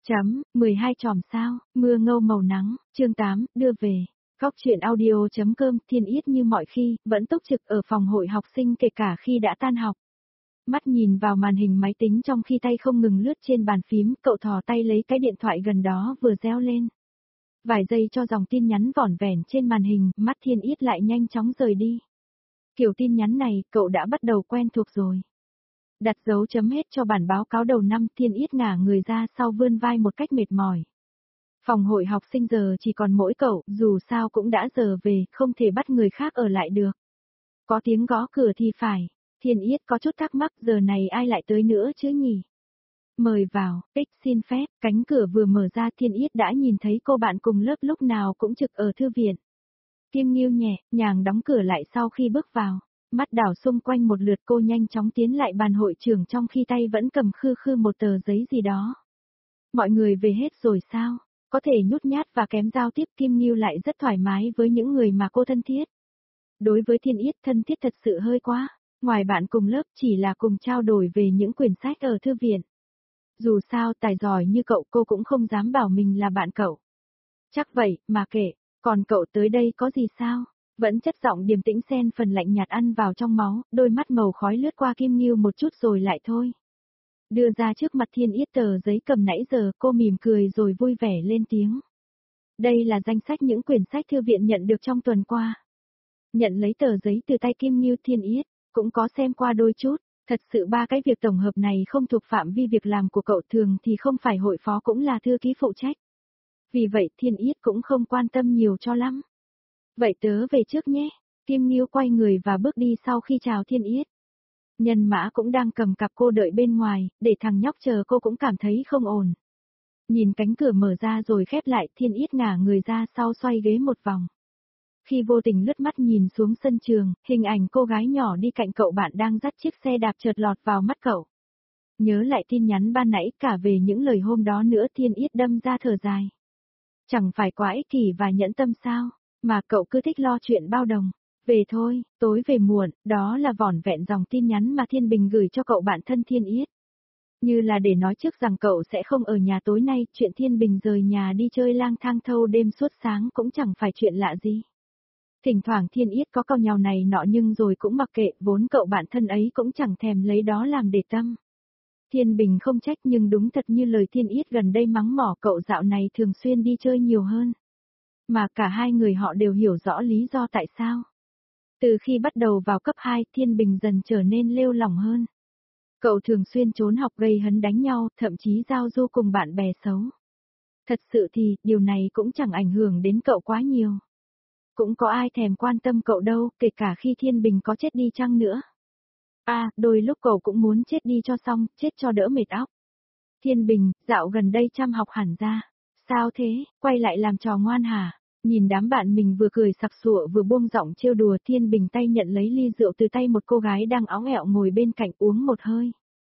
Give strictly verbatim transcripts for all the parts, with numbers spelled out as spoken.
Chấm, mười hai chòm sao, mưa ngâu màu nắng, chương tám, đưa về. Góc chuyện audio.com, Thiên Yết như mọi khi, vẫn túc trực ở phòng hội học sinh kể cả khi đã tan học. Mắt nhìn vào màn hình máy tính trong khi tay không ngừng lướt trên bàn phím, cậu thò tay lấy cái điện thoại gần đó vừa réo lên. Vài giây cho dòng tin nhắn vỏn vẹn trên màn hình, mắt Thiên Yết lại nhanh chóng rời đi. Kiểu tin nhắn này, cậu đã bắt đầu quen thuộc rồi. Đặt dấu chấm hết cho bản báo cáo đầu năm, Thiên Yết ngả người ra sau vươn vai một cách mệt mỏi. Phòng hội học sinh giờ chỉ còn mỗi cậu, dù sao cũng đã giờ về, không thể bắt người khác ở lại được. Có tiếng gõ cửa thì phải, Thiên Yết có chút thắc mắc giờ này ai lại tới nữa chứ nhỉ? Mời vào, ích xin phép, cánh cửa vừa mở ra Thiên Yết đã nhìn thấy cô bạn cùng lớp lúc nào cũng trực ở thư viện. Kim Nghiêu nhẹ, nhàng đóng cửa lại sau khi bước vào. Mắt đảo xung quanh một lượt cô nhanh chóng tiến lại bàn hội trưởng trong khi tay vẫn cầm khư khư một tờ giấy gì đó. Mọi người về hết rồi sao? Có thể nhút nhát và kém giao tiếp, Kim Nghiêu lại rất thoải mái với những người mà cô thân thiết. Đối với Thiên Yết thân thiết thật sự hơi quá, ngoài bạn cùng lớp chỉ là cùng trao đổi về những quyển sách ở thư viện. Dù sao tài giỏi như cậu cô cũng không dám bảo mình là bạn cậu. Chắc vậy, mà kệ, còn cậu tới đây có gì sao? Vẫn chất giọng điềm tĩnh xen phần lạnh nhạt ăn vào trong máu, đôi mắt màu khói lướt qua Kim Nghiêu một chút rồi lại thôi. Đưa ra trước mặt Thiên Yết tờ giấy cầm nãy giờ, cô mỉm cười rồi vui vẻ lên tiếng. Đây là danh sách những quyển sách thư viện nhận được trong tuần qua. Nhận lấy tờ giấy từ tay Kim Nghiêu, Thiên Yết cũng có xem qua đôi chút, thật sự ba cái việc tổng hợp này không thuộc phạm vi việc làm của cậu, thường thì không phải hội phó cũng là thư ký phụ trách. Vì vậy Thiên Yết cũng không quan tâm nhiều cho lắm. Vậy tớ về trước nhé. Kim Nghiêu quay người và bước đi sau khi chào Thiên Yết. Nhân Mã cũng đang cầm cặp cô đợi bên ngoài, để thằng nhóc chờ cô cũng cảm thấy không ổn. Nhìn cánh cửa mở ra rồi khép lại, Thiên Yết ngả người ra sau xoay ghế một vòng. Khi vô tình lướt mắt nhìn xuống sân trường, hình ảnh cô gái nhỏ đi cạnh cậu bạn đang dắt chiếc xe đạp chợt lọt vào mắt cậu. Nhớ lại tin nhắn ban nãy cả về những lời hôm đó nữa, Thiên Yết đâm ra thở dài. Chẳng phải quá ích kỷ và nhẫn tâm sao? Mà cậu cứ thích lo chuyện bao đồng. Về thôi, tối về muộn, đó là vỏn vẹn dòng tin nhắn mà Thiên Bình gửi cho cậu bạn thân Thiên Yết. Như là để nói trước rằng cậu sẽ không ở nhà tối nay, chuyện Thiên Bình rời nhà đi chơi lang thang thâu đêm suốt sáng cũng chẳng phải chuyện lạ gì. Thỉnh thoảng Thiên Yết có câu nhào này nọ nhưng rồi cũng mặc kệ, vốn cậu bạn thân ấy cũng chẳng thèm lấy đó làm để tâm. Thiên Bình không trách nhưng đúng thật như lời Thiên Yết gần đây mắng mỏ cậu dạo này thường xuyên đi chơi nhiều hơn. Mà cả hai người họ đều hiểu rõ lý do tại sao. Từ khi bắt đầu vào cấp hai, Thiên Bình dần trở nên lêu lỏng hơn. Cậu thường xuyên trốn học gây hấn đánh nhau, thậm chí giao du cùng bạn bè xấu. Thật sự thì, điều này cũng chẳng ảnh hưởng đến cậu quá nhiều. Cũng có ai thèm quan tâm cậu đâu, kể cả khi Thiên Bình có chết đi chăng nữa. À, đôi lúc cậu cũng muốn chết đi cho xong, chết cho đỡ mệt óc. Thiên Bình, dạo gần đây chăm học hẳn ra. Sao thế, quay lại làm trò ngoan hả? Nhìn đám bạn mình vừa cười sặc sụa vừa buông giọng trêu đùa, Thiên Bình tay nhận lấy ly rượu từ tay một cô gái đang óng ẹo ngồi bên cạnh uống một hơi.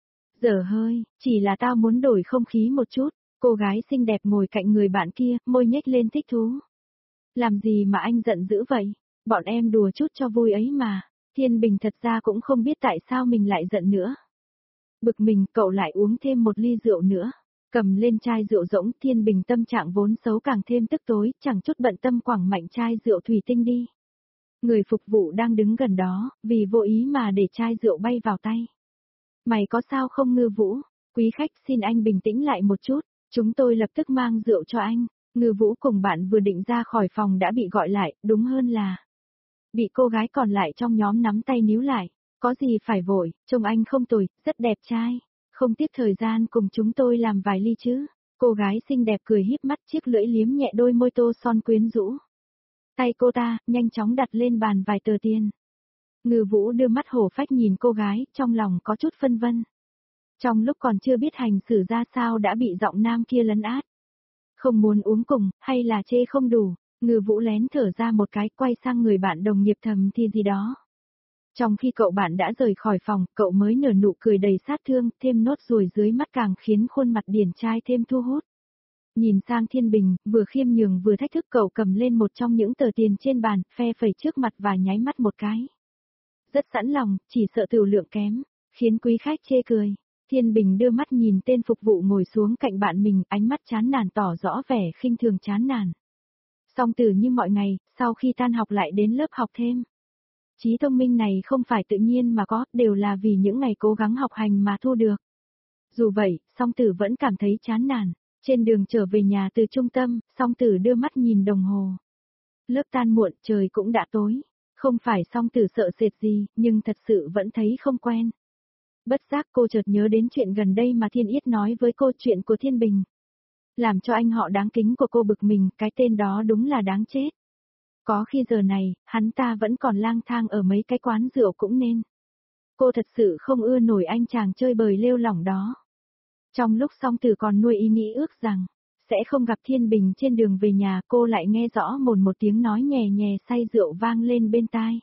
Dở hơi, chỉ là tao muốn đổi không khí một chút. Cô gái xinh đẹp ngồi cạnh người bạn kia, môi nhếch lên thích thú. Làm gì mà anh giận dữ vậy? Bọn em đùa chút cho vui ấy mà. Thiên Bình thật ra cũng không biết tại sao mình lại giận nữa. Bực mình, cậu lại uống thêm một ly rượu nữa. Cầm lên chai rượu rỗng, Thiên Bình tâm trạng vốn xấu càng thêm tức tối, chẳng chút bận tâm quẳng mạnh chai rượu thủy tinh đi. Người phục vụ đang đứng gần đó, vì vô ý mà để chai rượu bay vào tay. Mày có sao không Ngư Vũ? Quý khách xin anh bình tĩnh lại một chút, chúng tôi lập tức mang rượu cho anh. Ngư Vũ cùng bạn vừa định ra khỏi phòng đã bị gọi lại, đúng hơn là bị cô gái còn lại trong nhóm nắm tay níu lại. Có gì phải vội, trông anh không tồi, rất đẹp trai. Không tiếc thời gian cùng chúng tôi làm vài ly chứ. Cô gái xinh đẹp cười híp mắt, chiếc lưỡi liếm nhẹ đôi môi tô son quyến rũ. Tay cô ta, nhanh chóng đặt lên bàn vài tờ tiền. Ngư Vũ đưa mắt hổ phách nhìn cô gái, trong lòng có chút phân vân. Trong lúc còn chưa biết hành xử ra sao đã bị giọng nam kia lấn át. Không muốn uống cùng, hay là chê không đủ, Ngư Vũ lén thở ra một cái, quay sang người bạn đồng nghiệp thầm thì gì đó. Trong khi cậu bạn đã rời khỏi phòng, cậu mới nở nụ cười đầy sát thương, thêm nốt ruồi dưới mắt càng khiến khuôn mặt điển trai thêm thu hút. Nhìn sang Thiên Bình, vừa khiêm nhường vừa thách thức, cậu cầm lên một trong những tờ tiền trên bàn, phe phẩy trước mặt và nháy mắt một cái. Rất sẵn lòng, chỉ sợ tửu lượng kém, khiến quý khách chê cười. Thiên Bình đưa mắt nhìn tên phục vụ ngồi xuống cạnh bạn mình, ánh mắt chán nản tỏ rõ vẻ khinh thường chán nản. Song Tử như mọi ngày, sau khi tan học lại đến lớp học thêm. Trí thông minh này không phải tự nhiên mà có, đều là vì những ngày cố gắng học hành mà thu được. Dù vậy, Song Tử vẫn cảm thấy chán nản. Trên đường trở về nhà từ trung tâm, Song Tử đưa mắt nhìn đồng hồ. Lớp tan muộn, trời cũng đã tối. Không phải Song Tử sợ sệt gì, nhưng thật sự vẫn thấy không quen. Bất giác cô chợt nhớ đến chuyện gần đây mà Thiên Yết nói với cô, chuyện của Thiên Bình. Làm cho anh họ đáng kính của cô bực mình, cái tên đó đúng là đáng chết. Có khi giờ này, hắn ta vẫn còn lang thang ở mấy cái quán rượu cũng nên. Cô thật sự không ưa nổi anh chàng chơi bời lêu lỏng đó. Trong lúc Song Tử còn nuôi ý nghĩ ước rằng, sẽ không gặp Thiên Bình trên đường về nhà, cô lại nghe rõ mồn một tiếng nói nhè nhè say rượu vang lên bên tai.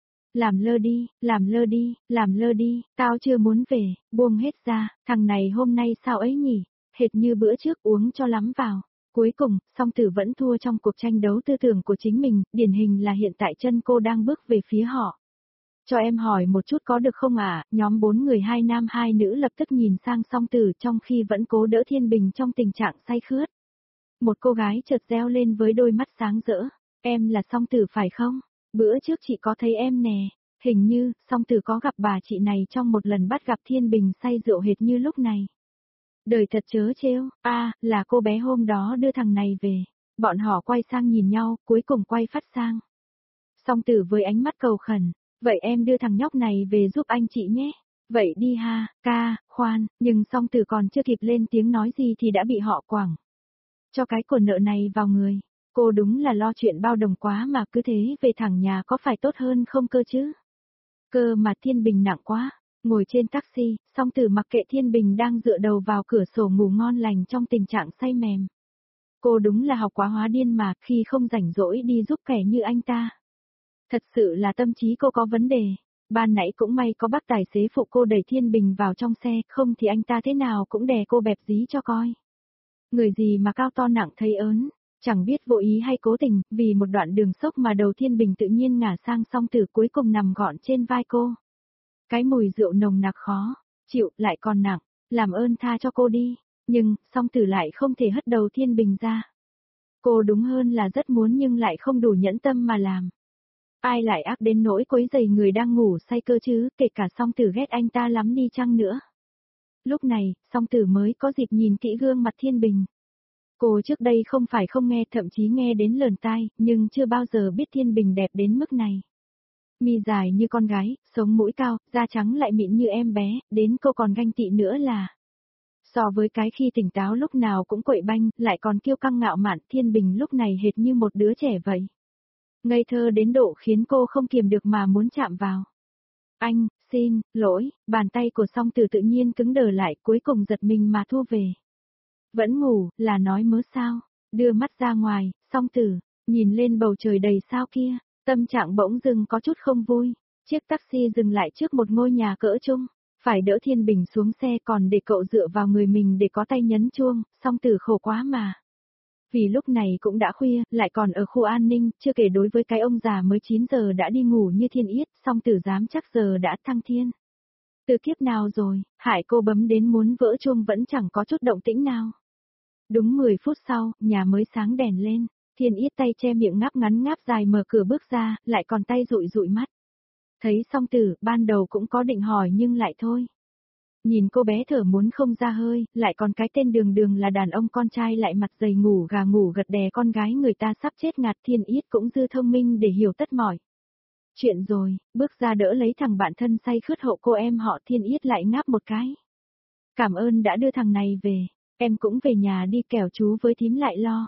Làm lơ đi, làm lơ đi, làm lơ đi, tao chưa muốn về, buông hết ra, thằng này hôm nay sao ấy nhỉ, hệt như bữa trước uống cho lắm vào. Cuối cùng, Song Tử vẫn thua trong cuộc tranh đấu tư tưởng của chính mình, điển hình là hiện tại chân cô đang bước về phía họ. Cho em hỏi một chút có được không ạ? À? Nhóm bốn người hai nam hai nữ lập tức nhìn sang Song Tử trong khi vẫn cố đỡ Thiên Bình trong tình trạng say khướt. Một cô gái chợt reo lên với đôi mắt sáng rỡ. Em là Song Tử phải không? Bữa trước chị có thấy em nè. Hình như, Song Tử có gặp bà chị này trong một lần bắt gặp Thiên Bình say rượu hệt như lúc này. Đời thật chớ trêu, a à, là cô bé hôm đó đưa thằng này về. Bọn họ quay sang nhìn nhau, cuối cùng quay phát sang. Song Tử với ánh mắt cầu khẩn. Vậy em đưa thằng nhóc này về giúp anh chị nhé. Vậy đi ha, ca, khoan, nhưng Song Tử còn chưa kịp lên tiếng nói gì thì đã bị họ quẳng. Cho cái của nợ này vào người. Cô đúng là lo chuyện bao đồng quá mà cứ thế về thẳng nhà có phải tốt hơn không cơ chứ? Cơ mà Thiên Bình nặng quá. Ngồi trên taxi, Song Tử mặc kệ Thiên Bình đang dựa đầu vào cửa sổ ngủ ngon lành trong tình trạng say mềm. Cô đúng là học quá hóa điên mà khi không rảnh rỗi đi giúp kẻ như anh ta. Thật sự là tâm trí cô có vấn đề. Ban nãy cũng may có bác tài xế phụ cô đẩy Thiên Bình vào trong xe, không thì anh ta thế nào cũng đè cô bẹp dí cho coi. Người gì mà cao to nặng thấy ớn, chẳng biết vô ý hay cố tình, vì một đoạn đường sốc mà đầu Thiên Bình tự nhiên ngả sang Song Tử cuối cùng nằm gọn trên vai cô. Cái mùi rượu nồng nặc khó chịu lại còn nặng, làm ơn tha cho cô đi, nhưng Song Tử lại không thể hất đầu Thiên Bình ra. Cô đúng hơn là rất muốn nhưng lại không đủ nhẫn tâm mà làm. Ai lại ác đến nỗi quấy rầy người đang ngủ say cơ chứ, kể cả Song Tử ghét anh ta lắm đi chăng nữa. Lúc này, Song Tử mới có dịp nhìn kỹ gương mặt Thiên Bình. Cô trước đây không phải không nghe, thậm chí nghe đến lờn tai, nhưng chưa bao giờ biết Thiên Bình đẹp đến mức này. Mi dài như con gái, sống mũi cao, da trắng lại mịn như em bé, đến cô còn ganh tị nữa là. So với cái khi tỉnh táo lúc nào cũng quậy banh, lại còn kiêu căng ngạo mạn, Thiên Bình lúc này hệt như một đứa trẻ vậy. Ngây thơ đến độ khiến cô không kiềm được mà muốn chạm vào. Anh, xin, lỗi, bàn tay của Song Tử tự nhiên cứng đờ lại, cuối cùng giật mình mà thu về. Vẫn ngủ, là nói mớ sao, đưa mắt ra ngoài, Song Tử, nhìn lên bầu trời đầy sao kia, tâm trạng bỗng dưng có chút không vui. Chiếc taxi dừng lại trước một ngôi nhà cỡ trung, phải đỡ Thiên Bình xuống xe còn để cậu dựa vào người mình để có tay nhấn chuông, Song Tử khổ quá mà. Vì lúc này cũng đã khuya, lại còn ở khu an ninh, chưa kể đối với cái ông già mới chín giờ đã đi ngủ như Thiên Yết, Song Tử dám chắc giờ đã thăng thiên. Từ kiếp nào rồi, hại cô bấm đến muốn vỡ chuông vẫn chẳng có chút động tĩnh nào. Đúng mười phút sau, nhà mới sáng đèn lên, Thiên Yết tay che miệng ngáp ngắn ngáp dài mở cửa bước ra, lại còn tay dụi dụi mắt. Thấy Song Tử, ban đầu cũng có định hỏi nhưng lại thôi. Nhìn cô bé thở muốn không ra hơi, lại còn cái tên đường đường là đàn ông con trai lại mặt dày ngủ gà ngủ gật đè con gái người ta sắp chết ngạt. Thiên Yết cũng dư thông minh để hiểu tất mỏi. Chuyện rồi, bước ra đỡ lấy thằng bạn thân say khướt hộ cô em họ. Thiên Yết lại ngáp một cái. Cảm ơn đã đưa thằng này về, em cũng về nhà đi kẻo chú với thím lại lo.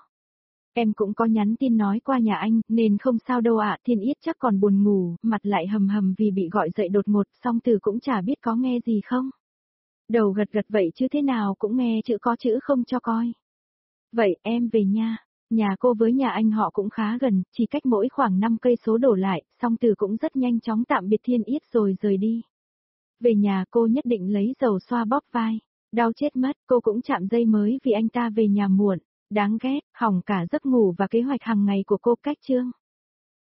Em cũng có nhắn tin nói qua nhà anh, nên không sao đâu ạ. Thiên Yết chắc còn buồn ngủ, mặt lại hầm hầm vì bị gọi dậy đột ngột, Song Tử cũng chả biết có nghe gì không. Đầu gật gật vậy chứ thế nào cũng nghe chữ có chữ không cho coi. Vậy em về nha, nhà cô với nhà anh họ cũng khá gần, chỉ cách mỗi khoảng năm cây số đổ lại, Song Tử cũng rất nhanh chóng tạm biệt Thiên Yết rồi rời đi. Về nhà cô nhất định lấy dầu xoa bóp vai, đau chết mất, cô cũng chạm dây mới vì anh ta về nhà muộn, đáng ghét, hỏng cả giấc ngủ và kế hoạch hàng ngày của cô. Cách chương